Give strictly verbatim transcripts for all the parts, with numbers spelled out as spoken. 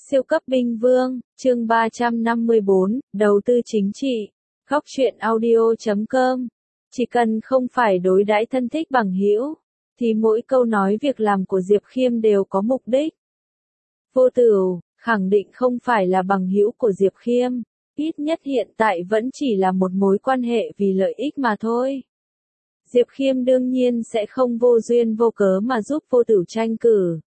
Siêu cấp binh vương, chương ba trăm năm mươi bốn, đầu tư chính trị. Góc truyện audio chấm com. Chỉ cần không phải đối đãi thân thích bằng hữu, thì mỗi câu nói việc làm của Diệp Khiêm đều có mục đích. Vô Tửu khẳng định không phải là bằng hữu của Diệp Khiêm, ít nhất hiện tại vẫn chỉ là một mối quan hệ vì lợi ích mà thôi. Diệp Khiêm đương nhiên sẽ không vô duyên vô cớ mà giúp Vô Tửu tranh cử.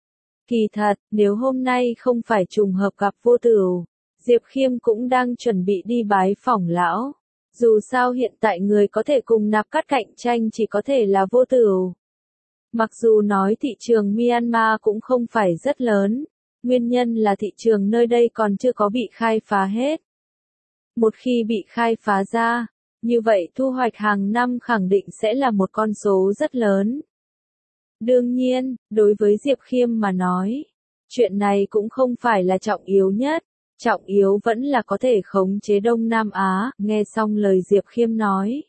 Kỳ thật, nếu hôm nay không phải trùng hợp gặp Vô Tửu, Diệp Khiêm cũng đang chuẩn bị đi bái phỏng lão. Dù sao hiện tại người có thể cùng nạp cắt cạnh tranh chỉ có thể là Vô Tửu. Mặc dù nói thị trường Myanmar cũng không phải rất lớn, nguyên nhân là thị trường nơi đây còn chưa có bị khai phá hết. Một khi bị khai phá ra, như vậy thu hoạch hàng năm khẳng định sẽ là một con số rất lớn. Đương nhiên, đối với Diệp Khiêm mà nói, chuyện này cũng không phải là trọng yếu nhất, trọng yếu vẫn là có thể khống chế Đông Nam Á. Nghe xong lời Diệp Khiêm nói,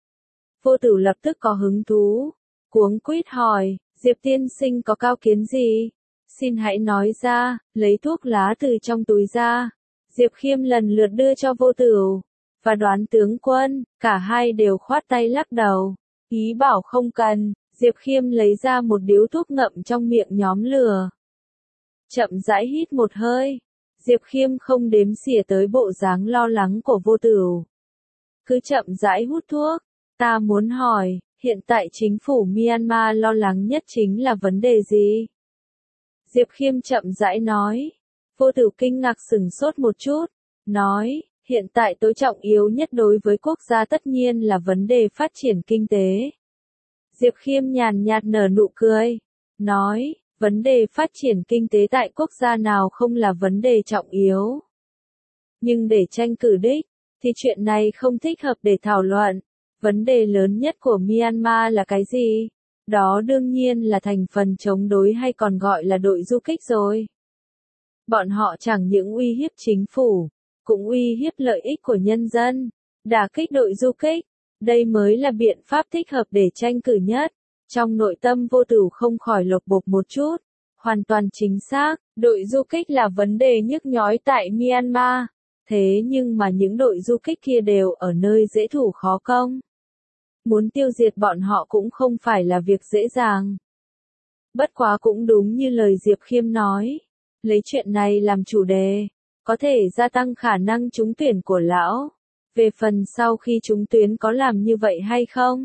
Vô Tửu lập tức có hứng thú, cuống quýt hỏi, Diệp tiên sinh có cao kiến gì? Xin hãy nói ra. Lấy thuốc lá từ trong túi ra, Diệp Khiêm lần lượt đưa cho Vô Tửu, và Đoán tướng quân, cả hai đều khoát tay lắc đầu, ý bảo không cần. Diệp Khiêm lấy ra một điếu thuốc ngậm trong miệng nhóm lửa. Chậm rãi hít một hơi, Diệp Khiêm không đếm xỉa tới bộ dáng lo lắng của Vô Tửu. Cứ chậm rãi hút thuốc, ta muốn hỏi, hiện tại chính phủ Myanmar lo lắng nhất chính là vấn đề gì? Diệp Khiêm chậm rãi nói. Vô Tửu kinh ngạc sửng sốt một chút, nói, hiện tại tối trọng yếu nhất đối với quốc gia tất nhiên là vấn đề phát triển kinh tế. Diệp Khiêm nhàn nhạt nở nụ cười, nói, vấn đề phát triển kinh tế tại quốc gia nào không là vấn đề trọng yếu. Nhưng để tranh cử đích, thì chuyện này không thích hợp để thảo luận. Vấn đề lớn nhất của Myanmar là cái gì? Đó đương nhiên là thành phần chống đối hay còn gọi là đội du kích rồi. Bọn họ chẳng những uy hiếp chính phủ, cũng uy hiếp lợi ích của nhân dân, đả kích đội du kích. Đây mới là biện pháp thích hợp để tranh cử nhất. Trong nội tâm Vô Tửu không khỏi lột bột một chút. Hoàn toàn chính xác, đội du kích là vấn đề nhức nhối tại Myanmar. Thế nhưng mà những đội du kích kia đều ở nơi dễ thủ khó công. Muốn tiêu diệt bọn họ cũng không phải là việc dễ dàng. Bất quá cũng đúng như lời Diệp Khiêm nói. Lấy chuyện này làm chủ đề, có thể gia tăng khả năng trúng tuyển của lão. Về phần sau khi trúng tuyển có làm như vậy hay không?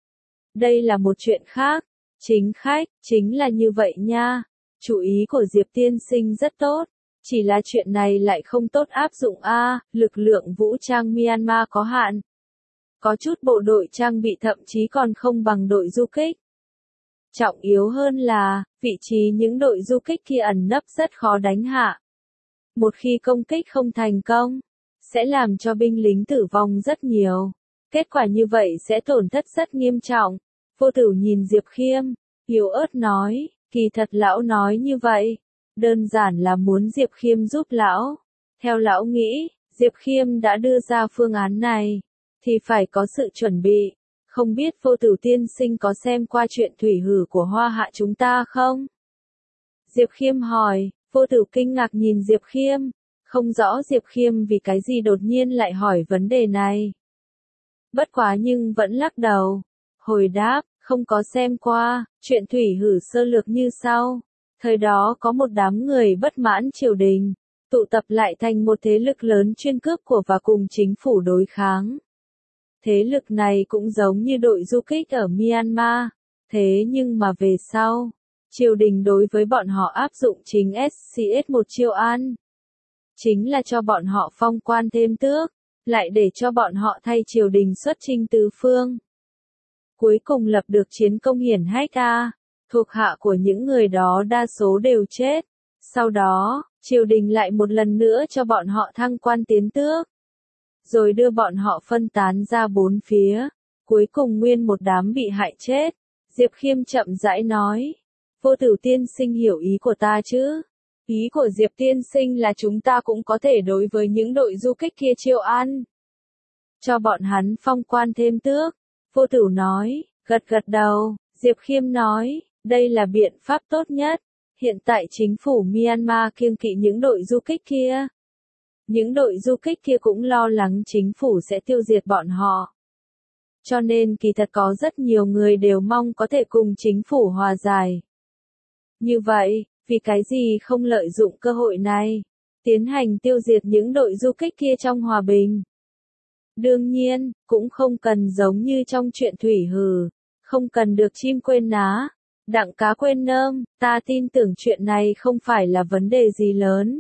Đây là một chuyện khác. Chính khách, chính là như vậy nha. Chủ ý của Diệp tiên sinh rất tốt. Chỉ là chuyện này lại không tốt áp dụng a. Lực lượng vũ trang Myanmar có hạn. Có chút bộ đội trang bị thậm chí còn không bằng đội du kích. Trọng yếu hơn là, vị trí những đội du kích kia ẩn nấp rất khó đánh hạ. Một khi công kích không thành công, sẽ làm cho binh lính tử vong rất nhiều. Kết quả như vậy sẽ tổn thất rất nghiêm trọng. Vô Tửu nhìn Diệp Khiêm, yếu ớt nói, kỳ thật lão nói như vậy, đơn giản là muốn Diệp Khiêm giúp lão. Theo lão nghĩ, Diệp Khiêm đã đưa ra phương án này, thì phải có sự chuẩn bị. Không biết Vô Tửu tiên sinh có xem qua chuyện thủy hử của Hoa Hạ chúng ta không? Diệp Khiêm hỏi. Vô Tửu kinh ngạc nhìn Diệp Khiêm, không rõ Diệp Khiêm vì cái gì đột nhiên lại hỏi vấn đề này. Bất quá nhưng vẫn lắc đầu. Hồi đáp, không có xem qua. Chuyện thủy hử sơ lược như sau. Thời đó có một đám người bất mãn triều đình, tụ tập lại thành một thế lực lớn chuyên cướp của và cùng chính phủ đối kháng. Thế lực này cũng giống như đội du kích ở Myanmar. Thế nhưng mà về sau, triều đình đối với bọn họ áp dụng chính ét xê ét một chiêu an. Chính là cho bọn họ phong quan thêm tước, lại để cho bọn họ thay triều đình xuất chinh tứ phương. Cuối cùng lập được chiến công hiển hách a, thuộc hạ của những người đó đa số đều chết. Sau đó, triều đình lại một lần nữa cho bọn họ thăng quan tiến tước. Rồi đưa bọn họ phân tán ra bốn phía. Cuối cùng nguyên một đám bị hại chết. Diệp Khiêm chậm rãi nói. Vô Tửu tiên sinh hiểu ý của ta chứ? Ý của Diệp tiên sinh là chúng ta cũng có thể đối với những đội du kích kia chiêu an. Cho bọn hắn phong quan thêm tước. Vô Tửu nói, gật gật đầu. Diệp Khiêm nói, đây là biện pháp tốt nhất. Hiện tại chính phủ Myanmar kiêng kỵ những đội du kích kia. Những đội du kích kia cũng lo lắng chính phủ sẽ tiêu diệt bọn họ. Cho nên kỳ thật có rất nhiều người đều mong có thể cùng chính phủ hòa giải. Như vậy, vì cái gì không lợi dụng cơ hội này, tiến hành tiêu diệt những đội du kích kia trong hòa bình? Đương nhiên, cũng không cần giống như trong chuyện thủy hử, không cần được chim quên ná, đặng cá quên nơm, ta tin tưởng chuyện này không phải là vấn đề gì lớn.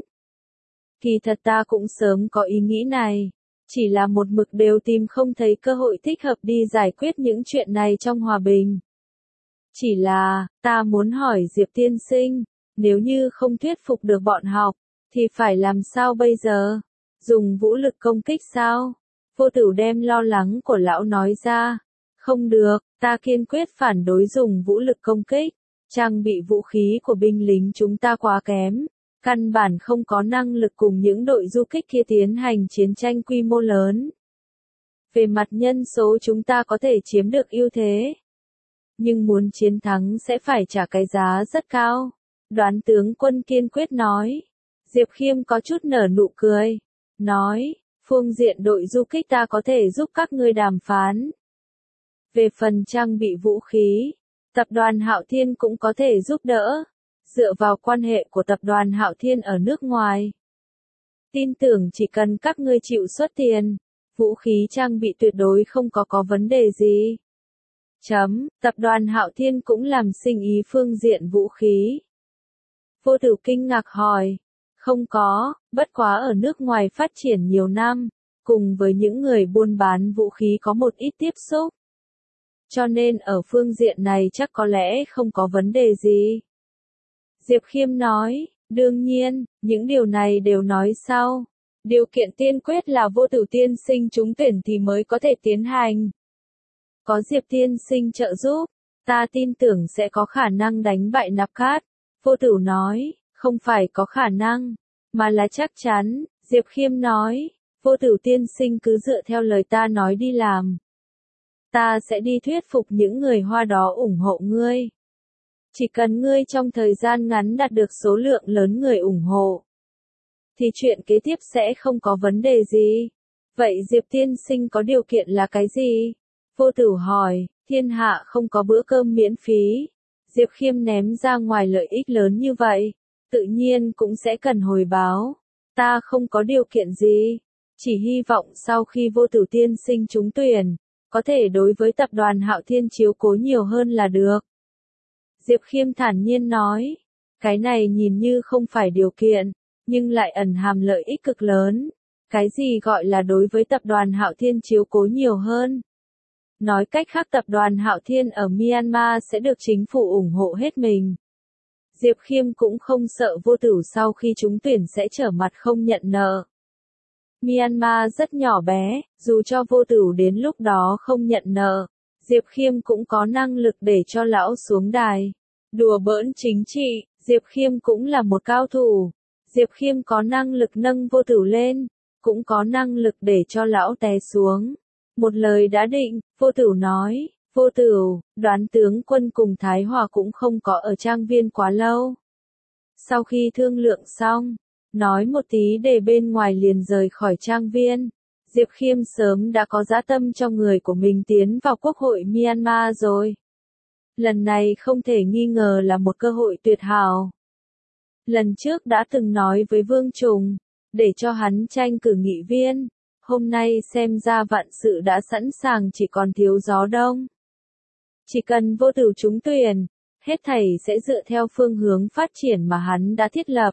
Kỳ thật ta cũng sớm có ý nghĩ này, chỉ là một mực đều tìm không thấy cơ hội thích hợp đi giải quyết những chuyện này trong hòa bình. Chỉ là, ta muốn hỏi Diệp tiên sinh, nếu như không thuyết phục được bọn học, thì phải làm sao bây giờ? Dùng vũ lực công kích sao? Vô Tử đem lo lắng của lão nói ra. Không được, ta kiên quyết phản đối dùng vũ lực công kích. Trang bị vũ khí của binh lính chúng ta quá kém. Căn bản không có năng lực cùng những đội du kích kia tiến hành chiến tranh quy mô lớn. Về mặt nhân số chúng ta có thể chiếm được ưu thế. Nhưng muốn chiến thắng sẽ phải trả cái giá rất cao. Đoán tướng quân kiên quyết nói. Diệp Khiêm có chút nở nụ cười. Nói, phương diện đội du kích ta có thể giúp các ngươi đàm phán. Về phần trang bị vũ khí, tập đoàn Hạo Thiên cũng có thể giúp đỡ. Dựa vào quan hệ của tập đoàn Hạo Thiên ở nước ngoài. Tin tưởng chỉ cần các ngươi chịu xuất tiền, vũ khí trang bị tuyệt đối không có có vấn đề gì. Chấm, tập đoàn Hạo Thiên cũng làm sinh ý phương diện vũ khí. Vô Tử kinh ngạc hỏi, không có, bất quá ở nước ngoài phát triển nhiều năm, cùng với những người buôn bán vũ khí có một ít tiếp xúc. Cho nên ở phương diện này chắc có lẽ không có vấn đề gì. Diệp Khiêm nói, đương nhiên, những điều này đều nói sau. Điều kiện tiên quyết là Vô Tử tiên sinh trúng tuyển thì mới có thể tiến hành. Có Diệp tiên sinh trợ giúp, ta tin tưởng sẽ có khả năng đánh bại Nạp Cát. Vô Tử nói, không phải có khả năng, mà là chắc chắn. Diệp Khiêm nói, Vô Tử tiên sinh cứ dựa theo lời ta nói đi làm. Ta sẽ đi thuyết phục những người Hoa đó ủng hộ ngươi. Chỉ cần ngươi trong thời gian ngắn đạt được số lượng lớn người ủng hộ, thì chuyện kế tiếp sẽ không có vấn đề gì. Vậy Diệp tiên sinh có điều kiện là cái gì? Vô Tử hỏi, thiên hạ không có bữa cơm miễn phí. Diệp Khiêm ném ra ngoài lợi ích lớn như vậy, tự nhiên cũng sẽ cần hồi báo. Ta không có điều kiện gì, chỉ hy vọng sau khi Vô Tử tiên sinh trúng tuyển, có thể đối với tập đoàn Hạo Thiên chiếu cố nhiều hơn là được. Diệp Khiêm thản nhiên nói, cái này nhìn như không phải điều kiện, nhưng lại ẩn hàm lợi ích cực lớn. Cái gì gọi là đối với tập đoàn Hạo Thiên chiếu cố nhiều hơn? Nói cách khác tập đoàn Hạo Thiên ở Myanmar sẽ được chính phủ ủng hộ hết mình. Diệp Khiêm cũng không sợ Vô Tử sau khi trúng tuyển sẽ trở mặt không nhận nợ. Myanmar rất nhỏ bé, dù cho Vô Tử đến lúc đó không nhận nợ, Diệp Khiêm cũng có năng lực để cho lão xuống đài. Đùa bỡn chính trị, Diệp Khiêm cũng là một cao thủ. Diệp Khiêm có năng lực nâng Vô Tử lên, cũng có năng lực để cho lão té xuống. Một lời đã định, Vô Tử nói, Vô Tử, đoán tướng quân cùng Thái Hòa cũng không có ở trang viên quá lâu. Sau khi thương lượng xong, nói một tí để bên ngoài liền rời khỏi trang viên. Diệp Khiêm sớm đã có dã tâm trong người của mình tiến vào Quốc hội Myanmar rồi. Lần này không thể nghi ngờ là một cơ hội tuyệt hảo. Lần trước đã từng nói với Vương Trùng, để cho hắn tranh cử nghị viên. Hôm nay xem ra vạn sự đã sẵn sàng chỉ còn thiếu gió đông. Chỉ cần Vô Tử trúng tuyển, hết thảy sẽ dựa theo phương hướng phát triển mà hắn đã thiết lập.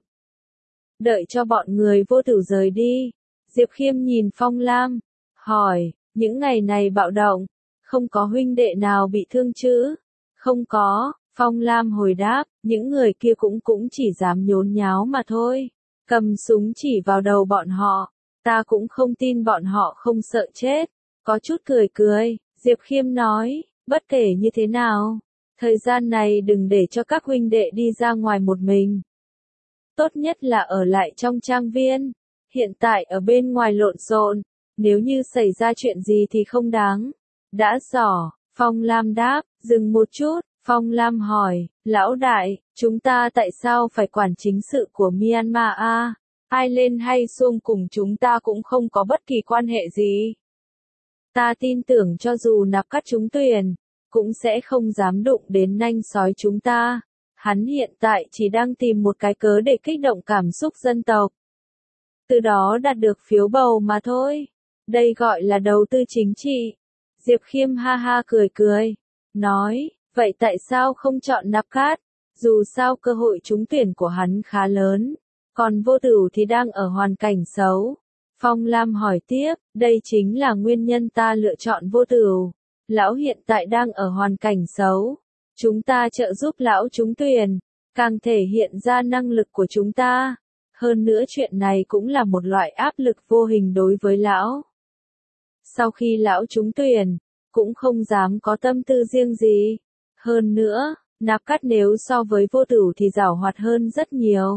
Đợi cho bọn người Vô Tử rời đi, Diệp Khiêm nhìn Phong Lam, hỏi, những ngày này bạo động, không có huynh đệ nào bị thương chứ? Không có, Phong Lam hồi đáp, những người kia cũng cũng chỉ dám nhốn nháo mà thôi. Cầm súng chỉ vào đầu bọn họ, ta cũng không tin bọn họ không sợ chết. Có chút cười cười, Diệp Khiêm nói, bất kể như thế nào, thời gian này đừng để cho các huynh đệ đi ra ngoài một mình. Tốt nhất là ở lại trong trang viên. Hiện tại ở bên ngoài lộn xộn, nếu như xảy ra chuyện gì thì không đáng. Đã rõ, Phong Lam đáp, dừng một chút, Phong Lam hỏi, lão đại, chúng ta tại sao phải quản chính sự của Myanmar a? Ai lên hay xuống cùng chúng ta cũng không có bất kỳ quan hệ gì. Ta tin tưởng cho dù nạp cắt trúng tuyển, cũng sẽ không dám đụng đến nanh sói chúng ta. Hắn hiện tại chỉ đang tìm một cái cớ để kích động cảm xúc dân tộc. Từ đó đạt được phiếu bầu mà thôi. Đây gọi là đầu tư chính trị. Diệp Khiêm ha ha cười cười. Nói, vậy tại sao không chọn nạp cát? Dù sao cơ hội trúng tuyển của hắn khá lớn. Còn Vô Tửu thì đang ở hoàn cảnh xấu. Phong Lam hỏi tiếp, đây chính là nguyên nhân ta lựa chọn Vô Tửu. Lão hiện tại đang ở hoàn cảnh xấu. Chúng ta trợ giúp lão trúng tuyển, càng thể hiện ra năng lực của chúng ta. Hơn nữa chuyện này cũng là một loại áp lực vô hình đối với lão. Sau khi lão trúng tuyển, cũng không dám có tâm tư riêng gì. Hơn nữa, nạp cắt nếu so với Vô Tửu thì giàu hoạt hơn rất nhiều.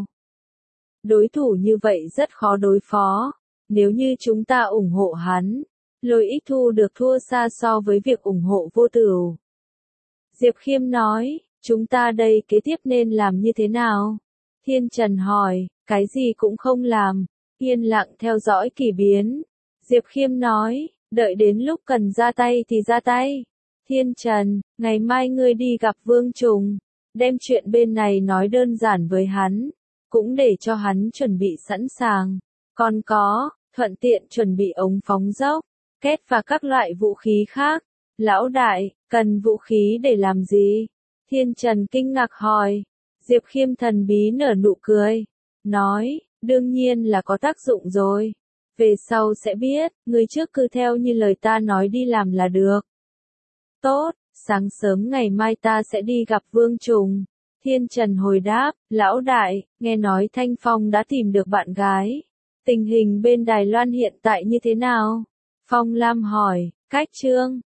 Đối thủ như vậy rất khó đối phó. Nếu như chúng ta ủng hộ hắn, lợi ích thu được thua xa so với việc ủng hộ Vô Tửu. Diệp Khiêm nói, chúng ta đây kế tiếp nên làm như thế nào? Thiên Trần hỏi, cái gì cũng không làm, yên lặng theo dõi kỳ biến. Diệp Khiêm nói, đợi đến lúc cần ra tay thì ra tay. Thiên Trần, ngày mai ngươi đi gặp Vương Trùng, đem chuyện bên này nói đơn giản với hắn, cũng để cho hắn chuẩn bị sẵn sàng. Còn có, thuận tiện chuẩn bị ống phóng dốc, két và các loại vũ khí khác. Lão đại, cần vũ khí để làm gì? Thiên Trần kinh ngạc hỏi. Diệp Khiêm thần bí nở nụ cười. Nói, đương nhiên là có tác dụng rồi. Về sau sẽ biết, người trước cứ theo như lời ta nói đi làm là được. Tốt, sáng sớm ngày mai ta sẽ đi gặp Vương Trùng. Thiên Trần hồi đáp, lão đại, nghe nói Thanh Phong đã tìm được bạn gái. Tình hình bên Đài Loan hiện tại như thế nào? Phong Lam hỏi, cách Trương.